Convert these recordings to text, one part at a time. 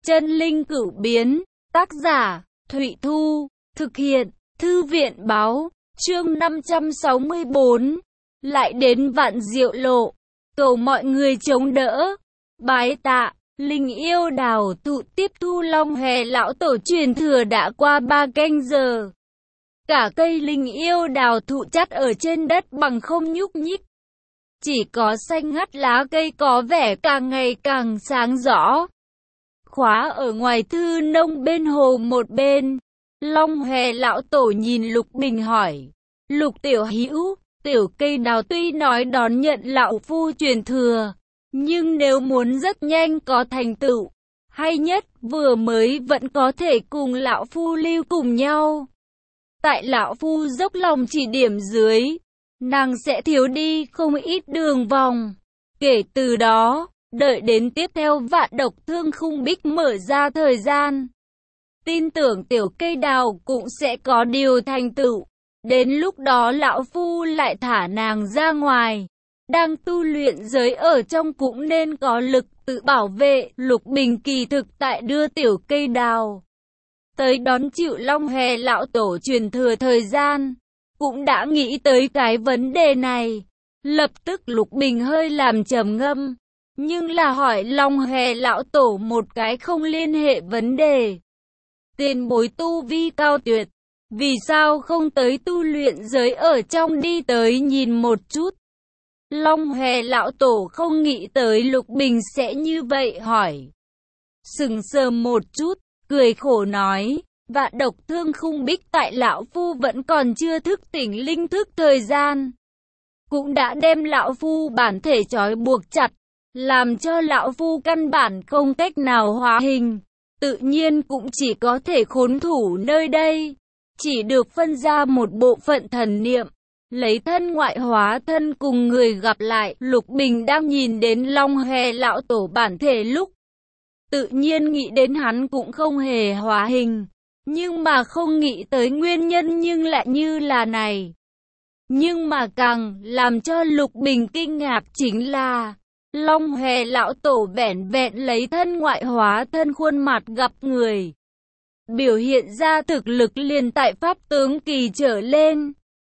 Chân linh cửu biến, tác giả, Thụy Thu, thực hiện, Thư viện báo, chương 564, lại đến Vạn Diệu Lộ, cầu mọi người chống đỡ, bái tạ, linh yêu đào thụ tiếp thu Long Hòe lão tổ truyền thừa đã qua 3 canh giờ. Cả cây linh yêu đào thụ chắt ở trên đất bằng không nhúc nhích. Chỉ có xanh ngắt lá cây có vẻ càng ngày càng sáng rõ. Khóa ở ngoài thư nông bên hồ một bên, Long Hòe lão tổ nhìn Lục Bình hỏi, Lục tiểu hữu, tiểu cây đào tuy nói đón nhận lão phu truyền thừa, nhưng nếu muốn rất nhanh có thành tựu, hay nhất vừa mới vẫn có thể cùng lão phu lưu cùng nhau. Tại lão phu dốc lòng chỉ điểm dưới, nàng sẽ thiếu đi không ít đường vòng. Kể từ đó, đợi đến tiếp theo Vạn Độc Thương Khung Bích mở ra thời gian, tin tưởng tiểu cây đào cũng sẽ có điều thành tựu. Đến lúc đó lão phu lại thả nàng ra ngoài. Đang tu luyện giới ở trong cũng nên có lực tự bảo vệ. Lục Bình kỳ thực tại đưa tiểu cây đào tới đón chịu Long Hòe lão tổ truyền thừa thời gian, cũng đã nghĩ tới cái vấn đề này. Lập tức Lục Bình hơi làm trầm ngâm, nhưng là hỏi Long Hòe lão tổ một cái không liên hệ vấn đề. Tiền bối tu vi cao tuyệt, vì sao không tới tu luyện giới ở trong đi tới nhìn một chút? Long Hòe lão tổ không nghĩ tới Lục Bình sẽ như vậy hỏi. Sững sờ một chút, cười khổ nói, Vạn Độc Thương Khung Bích tại lão phu vẫn còn chưa thức tỉnh linh thức thời gian, cũng đã đem lão phu bản thể trói buộc chặt, làm cho lão phu căn bản không cách nào hóa hình, tự nhiên cũng chỉ có thể khốn thủ nơi đây, chỉ được phân ra một bộ phận thần niệm, lấy thân ngoại hóa thân cùng người gặp lại. Lục Bình đang nhìn đến Long Hòe lão tổ bản thể lúc, tự nhiên nghĩ đến hắn cũng không hề hóa hình, nhưng mà không nghĩ tới nguyên nhân nhưng lại như là này. Nhưng mà càng làm cho Lục Bình kinh ngạc chính là, Long Hòe lão tổ vẻn vẹn lấy thân ngoại hóa thân khuôn mặt gặp người, biểu hiện ra thực lực liền tại pháp tướng kỳ trở lên.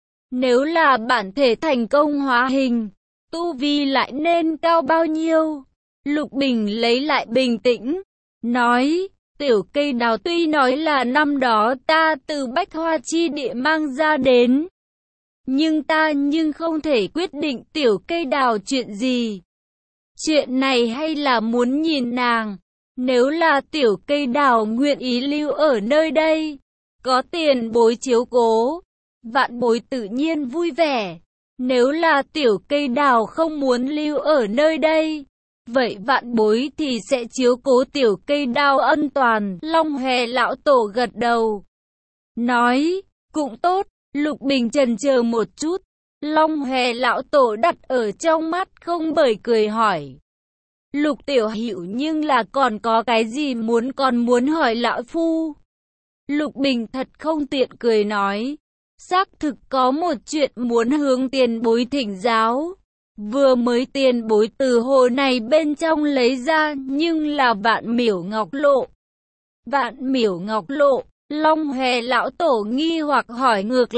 Nếu là bản thể thành công hóa hình, tu vi lại nên cao bao nhiêu? Lục Bình lấy lại bình tĩnh, nói, tiểu cây đào tuy nói là năm đó ta từ Bách Hoa Chi Địa mang ra đến, nhưng ta không thể quyết định tiểu cây đào chuyện gì. Chuyện này hay là muốn nhìn nàng, nếu là tiểu cây đào nguyện ý lưu ở nơi đây, có tiền bối chiếu cố, vạn bối tự nhiên vui vẻ. Nếu là tiểu cây đào không muốn lưu ở nơi đây, vậy vạn bối thì sẽ chiếu cố tiểu cây đào ân toàn. Long Hòe lão tổ gật đầu, nói, cũng tốt. Lục Bình chần chờ một chút, Long Hòe lão tổ đặt ở trong mắt không bởi cười hỏi, Lục tiểu hữu nhưng là còn có cái gì còn muốn hỏi lão phu? Lục Bình thật không tiện cười nói, xác thực có một chuyện muốn hướng tiền bối thỉnh giáo. Vừa mới tiền bối từ hồ này bên trong lấy ra nhưng là Vạn Miểu Ngọc Lộ. Vạn Miểu Ngọc Lộ, Long Hòe lão tổ nghi hoặc hỏi ngược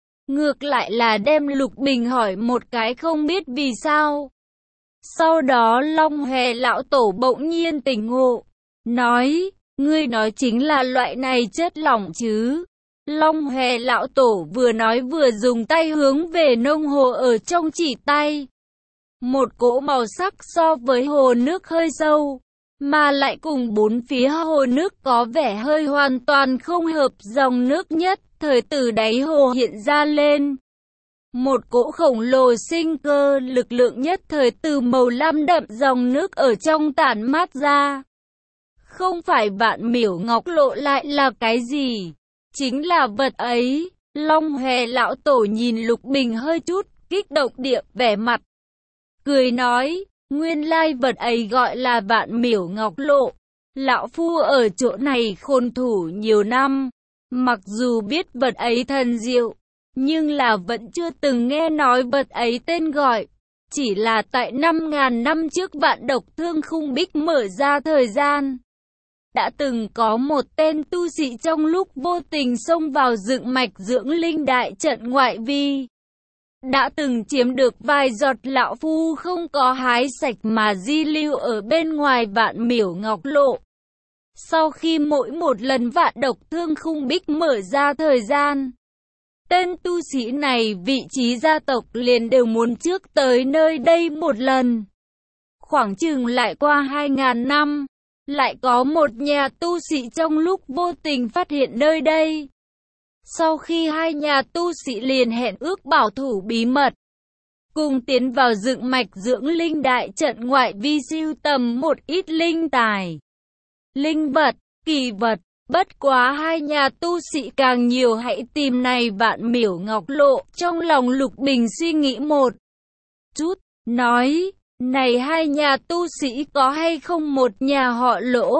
lại là đem Lục Bình hỏi một cái không biết vì sao. Sau đó Long Hòe lão tổ bỗng nhiên tỉnh ngộ, nói, ngươi nói chính là loại này chất lỏng chứ? Long Hòe lão tổ vừa nói vừa dùng tay hướng về nông hồ ở trong chỉ tay. Một cỗ màu sắc so với hồ nước hơi sâu, mà lại cùng bốn phía hồ nước có vẻ hơi hoàn toàn không hợp dòng nước nhất thời từ đáy hồ hiện ra lên. Một cỗ khổng lồ sinh cơ lực lượng nhất thời từ màu lam đậm dòng nước ở trong tản mát ra. Không phải Vạn Miểu Ngọc Lộ lại là cái gì? Chính là vật ấy. Long Hòe lão tổ nhìn Lục Bình hơi chút kích động địa vẻ mặt, cười nói, nguyên lai vật ấy gọi là Vạn Miểu Ngọc Lộ. Lão phu ở chỗ này khôn thủ nhiều năm, mặc dù biết vật ấy thần diệu, nhưng là vẫn chưa từng nghe nói vật ấy tên gọi. Chỉ là tại 5.000 năm trước Vạn Độc Thương Khung Bích mở ra thời gian, Đã từng có một tên tu sĩ trong lúc vô tình xông vào dựng mạch dưỡng linh đại trận ngoại vi. Đã từng chiếm được vài giọt lão phu không có hái sạch mà di lưu ở bên ngoài Vạn Miểu Ngọc Lộ. Sau khi mỗi một lần vạn độc thương khung bích mở ra thời gian, tên tu sĩ này vị trí gia tộc liền đều muốn trước tới nơi đây một lần. Khoảng chừng lại qua 2000 năm, lại có một nhà tu sĩ trong lúc vô tình phát hiện nơi đây. Sau khi hai nhà tu sĩ liền hẹn ước bảo thủ bí mật, cùng tiến vào dựng mạch dưỡng linh đại trận ngoại vi sưu tầm một ít linh tài, linh vật, kỳ vật. Bất quá hai nhà tu sĩ càng nhiều hãy tìm này Vạn Miểu Ngọc Lộ. Trong lòng Lục Bình suy nghĩ một chút, nói, này hai nhà tu sĩ có hay không một nhà họ Lỗ,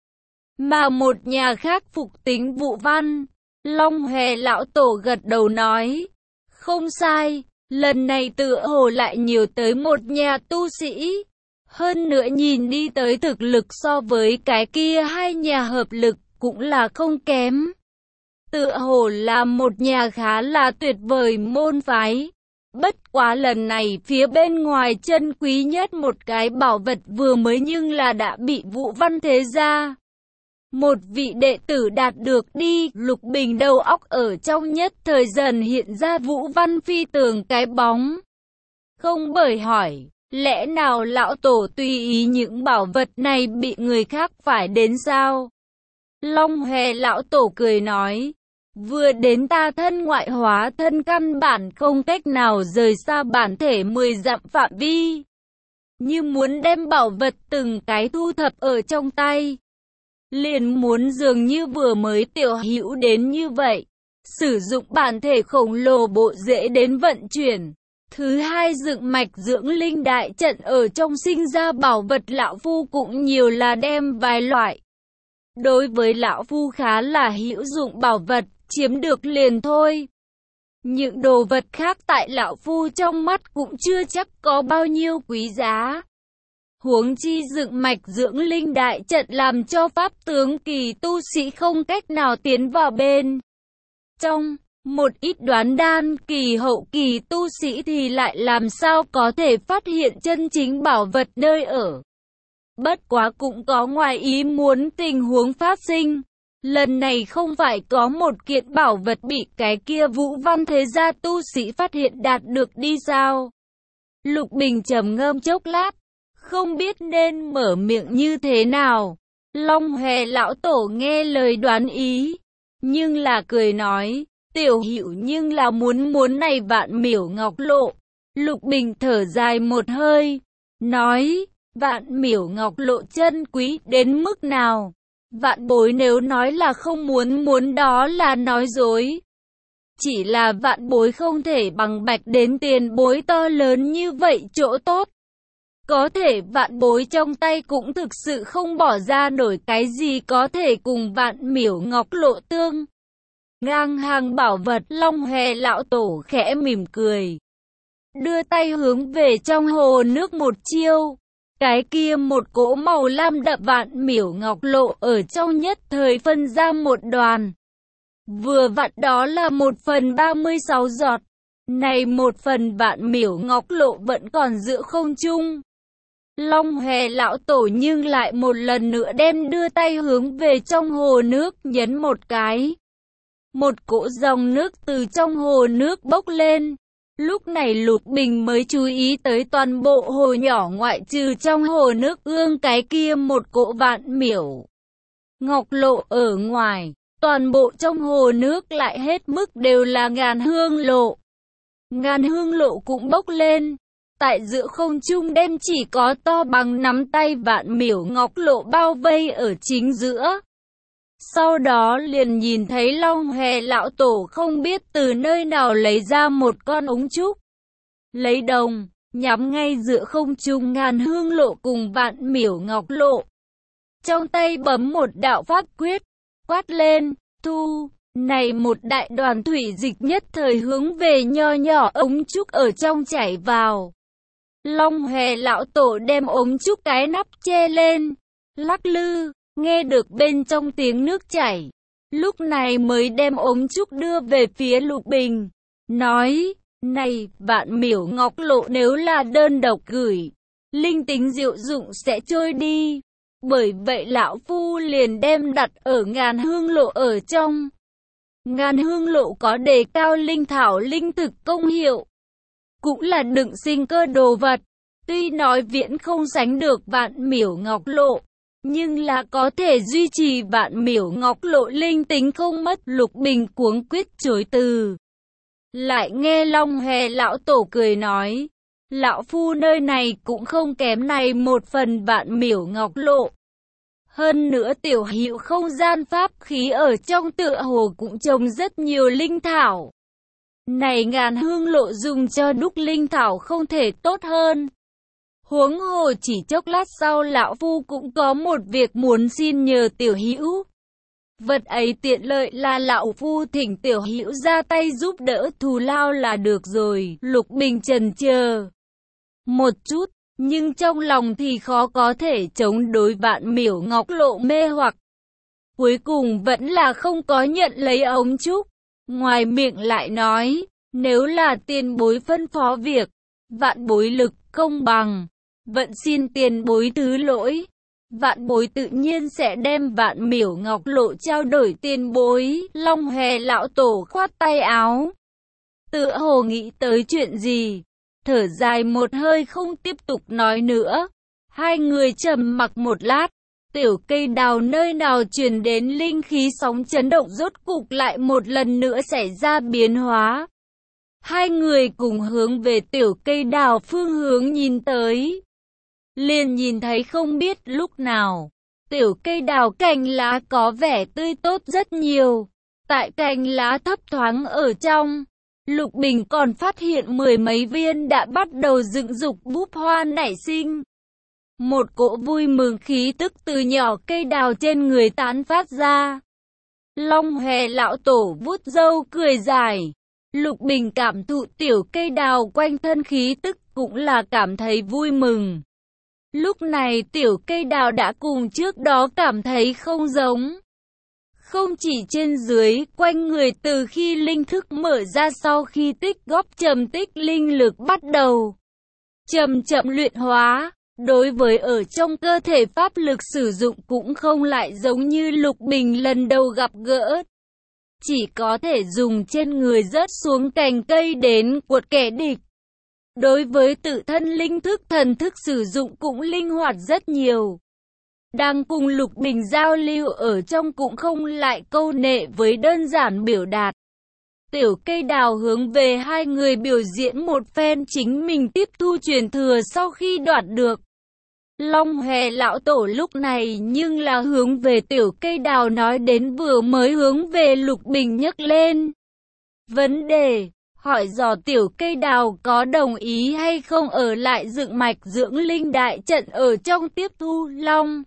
mà một nhà khác phục tính Vũ Văn. Long Hòe lão tổ gật đầu nói, không sai, lần này tựa hồ lại nhiều tới một nhà tu sĩ. Hơn nữa nhìn đi tới thực lực so với cái kia hai nhà hợp lực cũng là không kém. Tựa hồ là một nhà khá là tuyệt vời môn phái. Bất quá lần này phía bên ngoài chân quý nhất một cái bảo vật vừa mới nhưng là đã bị Vũ Văn thế gia một vị đệ tử đạt được đi. Lục Bình đầu óc ở trong nhất thời dần hiện ra Vũ Văn phi tường cái bóng. Không bởi hỏi, lẽ nào lão tổ tùy ý những bảo vật này bị người khác phải đến sao? Long Hòe lão tổ cười nói, vừa đến ta thân ngoại hóa thân căn bản không cách nào rời xa bản thể 10 dặm phạm vi. Như muốn đem bảo vật từng cái thu thập ở trong tay. Liền muốn dường như vừa mới tiểu hữu đến như vậy. Sử dụng bản thể khổng lồ bộ dễ đến vận chuyển. Thứ hai dựng mạch dưỡng linh đại trận ở trong sinh ra bảo vật lão phu cũng nhiều là đem vài loại. Đối với lão phu khá là hữu dụng bảo vật, chiếm được liền thôi. Những đồ vật khác tại lão phu trong mắt cũng chưa chắc có bao nhiêu quý giá. Huống chi dựng mạch dưỡng linh đại trận làm cho pháp tướng kỳ tu sĩ không cách nào tiến vào bên trong. Một ít đoán đan kỳ hậu kỳ tu sĩ thì lại làm sao có thể phát hiện chân chính bảo vật nơi ở. Bất quá cũng có ngoài ý muốn tình huống phát sinh. Lần này không phải có một kiện bảo vật bị cái kia Vũ Văn thế gia tu sĩ phát hiện đạt được đi sao? Lục Bình trầm ngâm chốc lát, không biết nên mở miệng như thế nào. Long Hòe lão tổ nghe lời đoán ý, nhưng là cười nói, tiểu hữu nhưng là muốn này Vạn Miểu Ngọc Lộ. Lục Bình thở dài một hơi, nói, Vạn Miểu Ngọc Lộ chân quý đến mức nào? Vạn bối nếu nói là không muốn đó là nói dối. Chỉ là vạn bối không thể bằng bạch đến tiền bối to lớn như vậy chỗ tốt. Có thể vạn bối trong tay cũng thực sự không bỏ ra nổi cái gì có thể cùng Vạn Miểu Ngọc Lộ tương ngang hàng bảo vật. Long Hòe lão tổ khẽ mỉm cười, đưa tay hướng về trong hồ nước một chiêu. Cái kia một cỗ màu lam đậm Vạn Miểu Ngọc Lộ ở trong nhất thời phân ra một đoàn. Vừa vặn đó là 1/36 giọt. Này 1/1 Vạn Miểu Ngọc Lộ vẫn còn giữa không trung. Long Hòe lão tổ nhưng lại một lần nữa đem đưa tay hướng về trong hồ nước nhấn một cái. Một cỗ dòng nước từ trong hồ nước bốc lên. Lúc này Lục Bình mới chú ý tới toàn bộ hồ nhỏ ngoại trừ trong hồ nước ương cái kia một cỗ Vạn Miểu Ngọc Lộ ở ngoài. Toàn bộ trong hồ nước lại hết mức đều là Ngàn Hương Lộ. Ngàn Hương Lộ cũng bốc lên. Tại giữa không trung đem chỉ có to bằng nắm tay Vạn Miểu Ngọc Lộ bao vây ở chính giữa. Sau đó liền nhìn thấy Long Hòe lão tổ không biết từ nơi nào lấy ra một con ống trúc. Lấy đồng, nhắm ngay giữa không trung Ngàn Hương Lộ cùng Vạn Miểu Ngọc Lộ. Trong tay bấm một đạo pháp quyết, quát lên, thu. Này một đại đoàn thủy dịch nhất thời hướng về nho nhỏ ống trúc ở trong chảy vào. Long Hòe lão tổ đem ống trúc cái nắp che lên, lắc lư. nghe được bên trong tiếng nước chảy. Lúc này mới đem ống trúc đưa về phía Lục Bình, nói, này, Vạn Miểu Ngọc Lộ nếu là đơn độc gửi, linh tính diệu dụng sẽ trôi đi. Bởi vậy lão phu liền đem đặt ở Ngàn Hương Lộ ở trong. Ngàn Hương Lộ có đề cao linh thảo linh thực công hiệu, cũng là đựng sinh cơ đồ vật. Tuy nói viễn không sánh được Vạn Miểu Ngọc Lộ, nhưng là có thể duy trì Vạn Miểu Ngọc Lộ linh tính không mất. Lục Bình cuống quyết chối từ. Lại nghe Long Hề lão tổ cười nói, lão phu nơi này cũng không kém này một phần Vạn Miểu Ngọc Lộ. Hơn nữa tiểu hữu không gian pháp khí ở trong tựa hồ cũng trồng rất nhiều linh thảo. Này Ngàn Hương Lộ dùng cho đúc linh thảo không thể tốt hơn. Huống hồ chỉ chốc lát sau lão phu cũng có một việc muốn xin nhờ tiểu hữu. Vật ấy tiện lợi là lão phu thỉnh tiểu hữu ra tay giúp đỡ thù lao là được rồi. Lục Bình chần chờ một chút, nhưng trong lòng thì khó có thể chống đối Vạn Miểu Ngọc Lộ mê hoặc. Cuối cùng vẫn là không có nhận lấy ống trúc. Ngoài miệng lại nói, nếu là tiền bối phân phó việc, vạn bối lực không bằng, vẫn xin tiền bối thứ lỗi. Vạn bối tự nhiên sẽ đem Vạn Miểu Ngọc Lộ trao đổi tiền bối. Long Hề lão tổ khoát tay áo, tựa hồ nghĩ tới chuyện gì, thở dài một hơi không tiếp tục nói nữa. Hai người trầm mặc một lát, tiểu cây đào nơi nào truyền đến linh khí sóng chấn động rốt cục lại một lần nữa xảy ra biến hóa. Hai người cùng hướng về tiểu cây đào phương hướng nhìn tới. Liền nhìn thấy không biết lúc nào, tiểu cây đào cành lá có vẻ tươi tốt rất nhiều. Tại cành lá thấp thoáng ở trong, Lục Bình còn phát hiện mười mấy viên đã bắt đầu dựng dục búp hoa nảy sinh. Một cỗ vui mừng khí tức từ nhỏ cây đào trên người tán phát ra. Long Hề lão tổ vuốt râu cười dài. Lục Bình cảm thụ tiểu cây đào quanh thân khí tức cũng là cảm thấy vui mừng. Lúc này tiểu cây đào đã cùng trước đó cảm thấy không giống. Không chỉ trên dưới, quanh người từ khi linh thức mở ra sau khi tích góp trầm tích linh lực bắt đầu chậm chậm luyện hóa. Đối với ở trong cơ thể pháp lực sử dụng cũng không lại giống như Lục Bình lần đầu gặp gỡ. Chỉ có thể dùng trên người rớt xuống cành cây đến quật kẻ địch. Đối với tự thân linh thức thần thức sử dụng cũng linh hoạt rất nhiều. Đang cùng Lục Bình giao lưu ở trong cũng không lại câu nệ với đơn giản biểu đạt. Tiểu cây đào hướng về hai người biểu diễn một phen chính mình tiếp thu truyền thừa sau khi đoạt được. Long Hề lão tổ lúc này nhưng là hướng về tiểu cây đào nói đến vừa mới hướng về Lục Bình nhấc lên vấn đề, hỏi dò tiểu cây đào có đồng ý hay không ở lại dựng mạch dưỡng linh đại trận ở trong tiếp thu. Long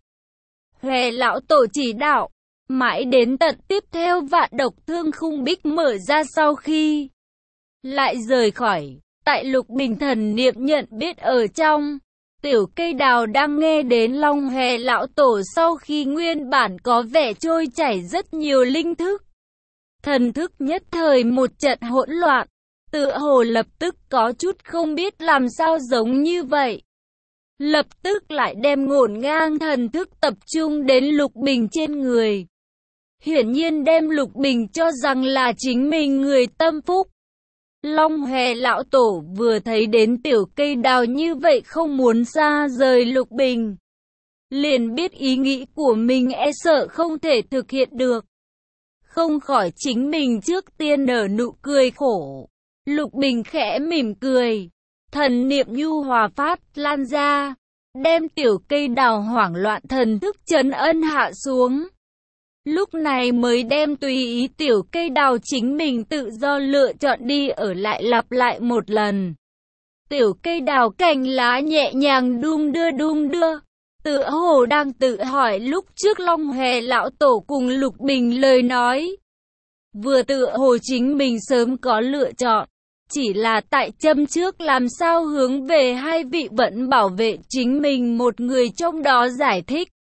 Hề lão tổ chỉ đạo, mãi đến tận tiếp theo Vạn Độc Thương Khung Bích mở ra sau khi lại rời khỏi, tại Lục Bình thần niệm nhận biết ở trong. Tiểu cây đào đang nghe đến Long Hề lão tổ sau khi nguyên bản có vẻ trôi chảy rất nhiều linh thức. Thần thức nhất thời một trận hỗn loạn, tựa hồ lập tức có chút không biết làm sao giống như vậy. Lập tức lại đem ngổn ngang thần thức tập trung đến Lục Bình trên người. Hiển nhiên đem Lục Bình cho rằng là chính mình người tâm phúc. Long Hề lão tổ vừa thấy đến tiểu cây đào như vậy không muốn xa rời Lục Bình, liền biết ý nghĩ của mình e sợ không thể thực hiện được. Không khỏi chính mình trước tiên nở nụ cười khổ. Lục Bình khẽ mỉm cười, thần niệm nhu hòa phát lan ra, đem tiểu cây đào hoảng loạn thần thức trấn ân hạ xuống. Lúc này mới đem tùy ý tiểu cây đào chính mình tự do lựa chọn đi ở lại lặp lại một lần. Tiểu cây đào cành lá nhẹ nhàng đung đưa, tựa hồ đang tự hỏi lúc trước Long Hề lão tổ cùng Lục Bình lời nói. Vừa tựa hồ chính mình sớm có lựa chọn, chỉ là tại châm trước làm sao hướng về hai vị vẫn bảo vệ chính mình một người trong đó giải thích.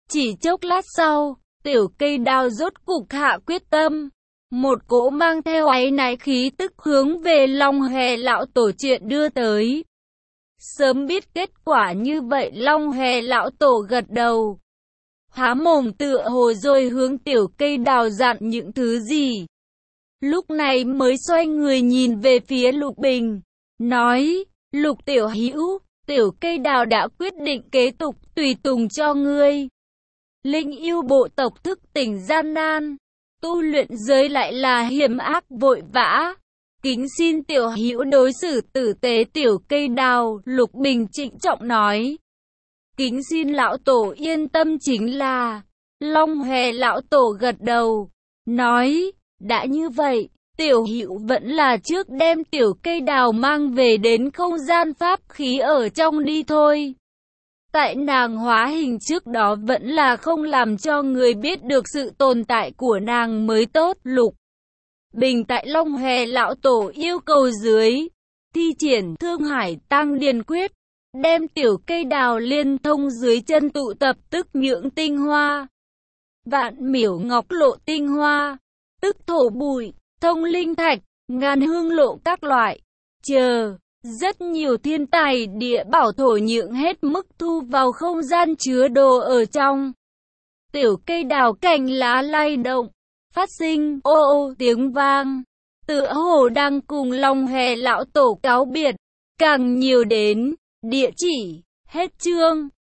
Chỉ chốc lát sau, tiểu cây đào rốt cục hạ quyết tâm. Một cỗ mang theo áy náy khí tức hướng về Long Hòe lão tổ chuyện đưa tới. Sớm biết kết quả như vậy, Long Hòe lão tổ gật đầu, há mồm tựa hồ rồi hướng tiểu cây đào dặn những thứ gì. Lúc này mới xoay người nhìn về phía Lục Bình, nói, Lục tiểu hữu, tiểu cây đào đã quyết định kế tục tùy tùng cho ngươi. Linh yêu bộ tộc thức tỉnh gian nan, tu luyện giới lại là hiểm ác vội vã. Kính xin tiểu hữu đối xử tử tế tiểu cây đào, Lục Bình trịnh trọng nói. Kính xin lão tổ yên tâm chính là. Long Hòe lão tổ gật đầu, nói, đã như vậy, tiểu hữu vẫn là trước đem tiểu cây đào mang về đến không gian pháp khí ở trong đi thôi. Tại nàng hóa hình trước đó vẫn là không làm cho người biết được sự tồn tại của nàng mới tốt. Lục Bình tại Long Hòe lão tổ yêu cầu dưới, thi triển Thương Hải Tăng Điền Quyết, đem tiểu cây đào liên thông dưới chân tụ tập tức nhưỡng tinh hoa, vạn miểu ngọc lộ tinh hoa, tức thổ bụi, thông linh thạch, ngàn hương lộ các loại, chờ. Rất nhiều thiên tài địa bảo thổ nhưỡng hết mức thu vào không gian chứa đồ ở trong. Tiểu cây đào cành lá lay động, phát sinh ô ô tiếng vang, tựa hồ đang cùng Long Hòe lão tổ cáo biệt. Càng nhiều đến, địa chỉ, hết chương.